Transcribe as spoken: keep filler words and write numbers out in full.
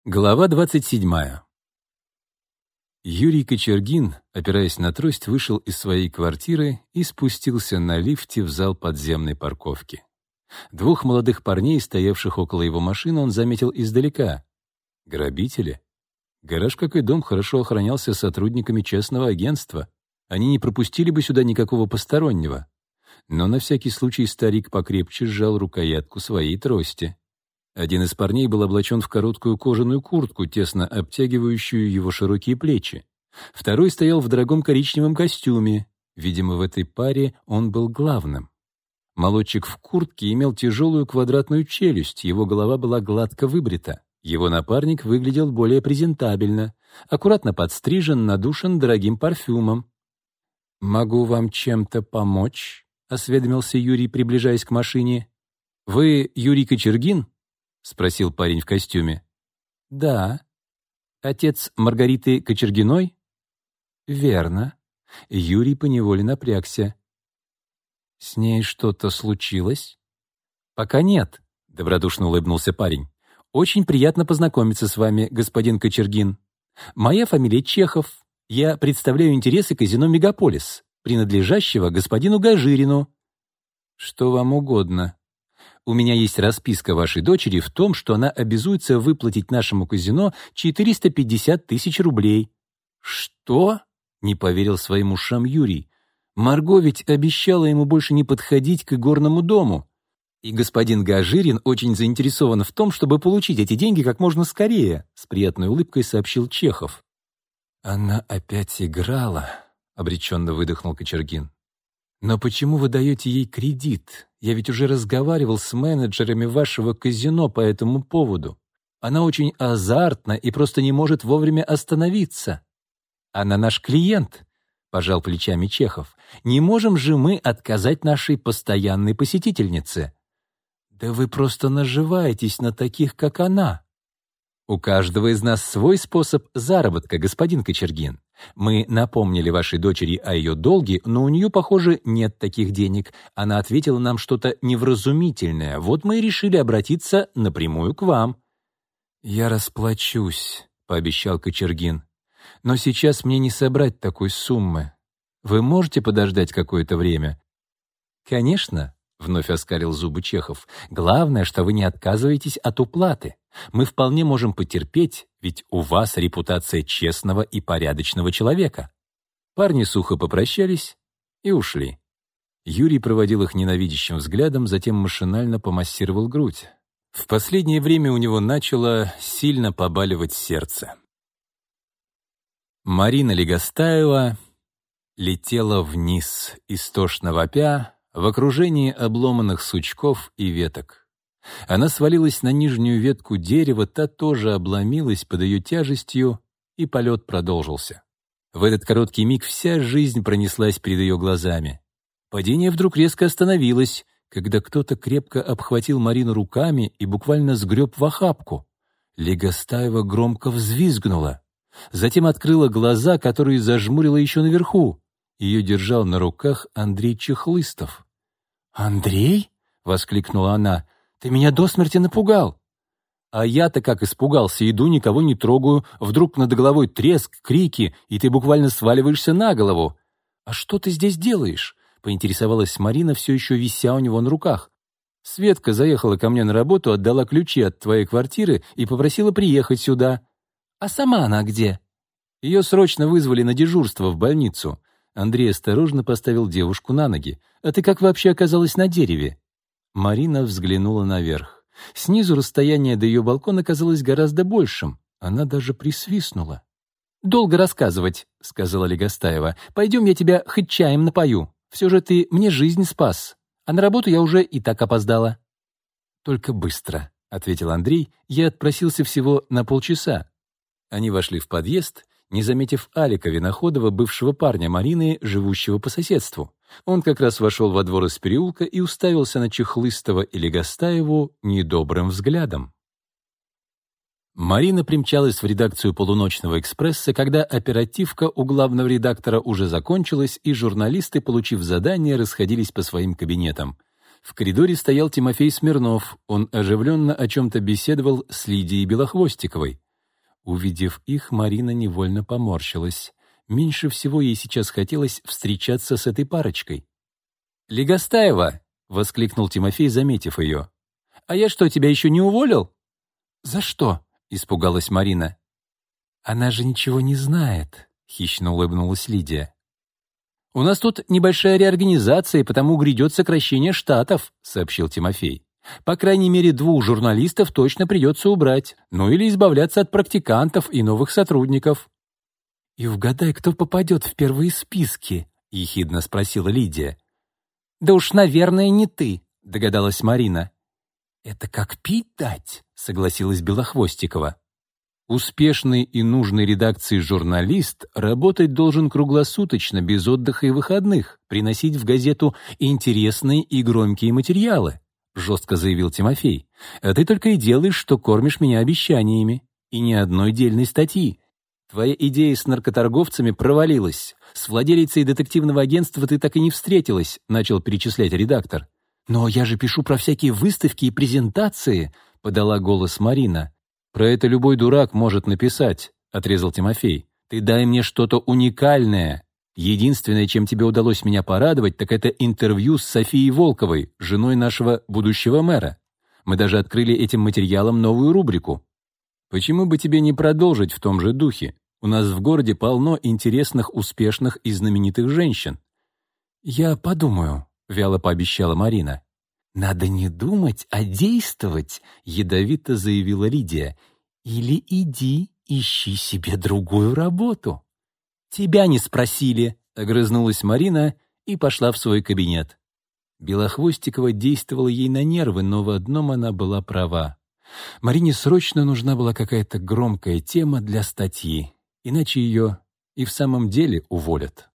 Глава двадцать седьмая. Юрий Кочергин, опираясь на трость, вышел из своей квартиры и спустился на лифте в зал подземной парковки. Двух молодых парней, стоявших около его машины, он заметил издалека. Грабители? Гараж, как и дом, хорошо охранялся сотрудниками частного агентства. Они не пропустили бы сюда никакого постороннего. Но на всякий случай старик покрепче сжал рукоятку своей трости. Один из парней был облачен в короткую кожаную куртку, тесно обтягивающую его широкие плечи. Второй стоял в дорогом коричневом костюме. Видимо, в этой паре он был главным. Молодчик в куртке имел тяжелую квадратную челюсть, его голова была гладко выбрита. Его напарник выглядел более презентабельно, аккуратно подстрижен, надушен дорогим парфюмом. «Могу вам чем-то помочь?» — осведомился Юрий, приближаясь к машине. «Вы Юрий Кочергин?» — спросил парень в костюме. «Да». «Отец Маргариты Кочергиной?» «Верно». Юрий поневоле напрягся. «С ней что-то случилось?» «Пока нет», — добродушно улыбнулся парень. «Очень приятно познакомиться с вами, господин Кочергин. Моя фамилия Чехов. Я представляю интересы казино «Мегаполис», принадлежащего господину Гажирину». «Что вам угодно?» У меня есть расписка вашей дочери в том, что она обязуется выплатить нашему казино четыреста пятьдесят тысяч рублей». «Что?» — не поверил своим ушам Юрий. «Марго ведь обещала ему больше не подходить к игорному дому. И господин Гажирин очень заинтересован в том, чтобы получить эти деньги как можно скорее», — с приятной улыбкой сообщил Чехов. «Она опять играла», — обреченно выдохнул Кочергин. «Но почему вы даете ей кредит? Я ведь уже разговаривал с менеджерами вашего казино по этому поводу. Она очень азартна и просто не может вовремя остановиться». «Она наш клиент», — пожал плечами Чехов. «Не можем же мы отказать нашей постоянной посетительнице». «Да вы просто наживаетесь на таких, как она». «У каждого из нас свой способ заработка, господин Кочергин. Мы напомнили вашей дочери о ее долге, но у нее, похоже, нет таких денег. Она ответила нам что-то невразумительное. Вот мы и решили обратиться напрямую к вам». «Я расплачусь», — пообещал Кочергин. «Но сейчас мне не собрать такой суммы. Вы можете подождать какое-то время?» «Конечно», — вновь оскалил зубы Чехов. «Главное, что вы не отказываетесь от уплаты. Мы вполне можем потерпеть, ведь у вас репутация честного и порядочного человека». Парни сухо попрощались и ушли. Юрий проводил их ненавидящим взглядом, затем машинально помассировал грудь. В последнее время у него начало сильно побаливать сердце. Марина Легостаева летела вниз, истошно вопя, в окружении обломанных сучков и веток. Она свалилась на нижнюю ветку дерева, та тоже обломилась под ее тяжестью, и полет продолжился. В этот короткий миг вся жизнь пронеслась перед ее глазами. Падение вдруг резко остановилось, когда кто-то крепко обхватил Марину руками и буквально сгреб в охапку. Легостаева громко взвизгнула. Затем открыла глаза, которые зажмурила еще наверху. Ее держал на руках Андрей Чехлыстов. «Андрей?» — воскликнула она. «Ты меня до смерти напугал!» «А я-то как испугался, иду, никого не трогаю, вдруг над головой треск, крики, и ты буквально сваливаешься на голову!» «А что ты здесь делаешь?» — поинтересовалась Марина, все еще вися у него на руках. «Светка заехала ко мне на работу, отдала ключи от твоей квартиры и попросила приехать сюда». «А сама она где?» «Ее срочно вызвали на дежурство в больницу». Андрей осторожно поставил девушку на ноги. «А ты как вообще оказалась на дереве?» Марина взглянула наверх. Снизу расстояние до ее балкона казалось гораздо большим. Она даже присвистнула. «Долго рассказывать», — сказала Легостаева. «Пойдем, я тебя хоть чаем напою. Все же ты мне жизнь спас. А на работу я уже и так опоздала». «Только быстро», — ответил Андрей. «Я отпросился всего на полчаса». Они вошли в подъезд, не заметив Алика Виноходова, бывшего парня Марины, живущего по соседству. Он как раз вошел во двор из переулка и уставился на Чехлыстова и Легостаеву недобрым взглядом. Марина примчалась в редакцию «Полуночного экспресса», когда оперативка у главного редактора уже закончилась, и журналисты, получив задание, расходились по своим кабинетам. В коридоре стоял Тимофей Смирнов. Он оживленно о чем-то беседовал с Лидией Белохвостиковой. Увидев их, Марина невольно поморщилась. Меньше всего ей сейчас хотелось встречаться с этой парочкой. «Легостаева!» — воскликнул Тимофей, заметив ее. «А я что, тебя еще не уволил?» «За что?» — испугалась Марина. «Она же ничего не знает», — хищно улыбнулась Лидия. «У нас тут небольшая реорганизация, и потому грядет сокращение штатов», — сообщил Тимофей. «По крайней мере, двух журналистов точно придется убрать, ну или избавляться от практикантов и новых сотрудников». «И угадай, кто попадет в первые списки?» — ехидно спросила Лидия. «Да уж, наверное, не ты», — догадалась Марина. «Это как пить дать», — согласилась Белохвостикова. Успешный и нужный редакции журналист работать должен круглосуточно, без отдыха и выходных, приносить в газету интересные и громкие материалы, — жестко заявил Тимофей. «А ты только и делаешь, что кормишь меня обещаниями. И ни одной дельной статьи. Твоя идея с наркоторговцами провалилась. С владелицей детективного агентства ты так и не встретилась», — начал перечислять редактор. «Но я же пишу про всякие выставки и презентации», — подала голос Марина. «Про это любой дурак может написать», — отрезал Тимофей. «Ты дай мне что-то уникальное. Единственное, чем тебе удалось меня порадовать, так это интервью с Софией Волковой, женой нашего будущего мэра. Мы даже открыли этим материалом новую рубрику. Почему бы тебе не продолжить в том же духе? У нас в городе полно интересных, успешных и знаменитых женщин». «Я подумаю», — вяло пообещала Марина. «Надо не думать, а действовать», — ядовито заявила Лидия. «Или иди, ищи себе другую работу». «Тебя не спросили», — огрызнулась Марина и пошла в свой кабинет. Белохвостикова действовала ей на нервы, но в одном она была права. Марине срочно нужна была какая-то громкая тема для статьи, иначе ее и в самом деле уволят.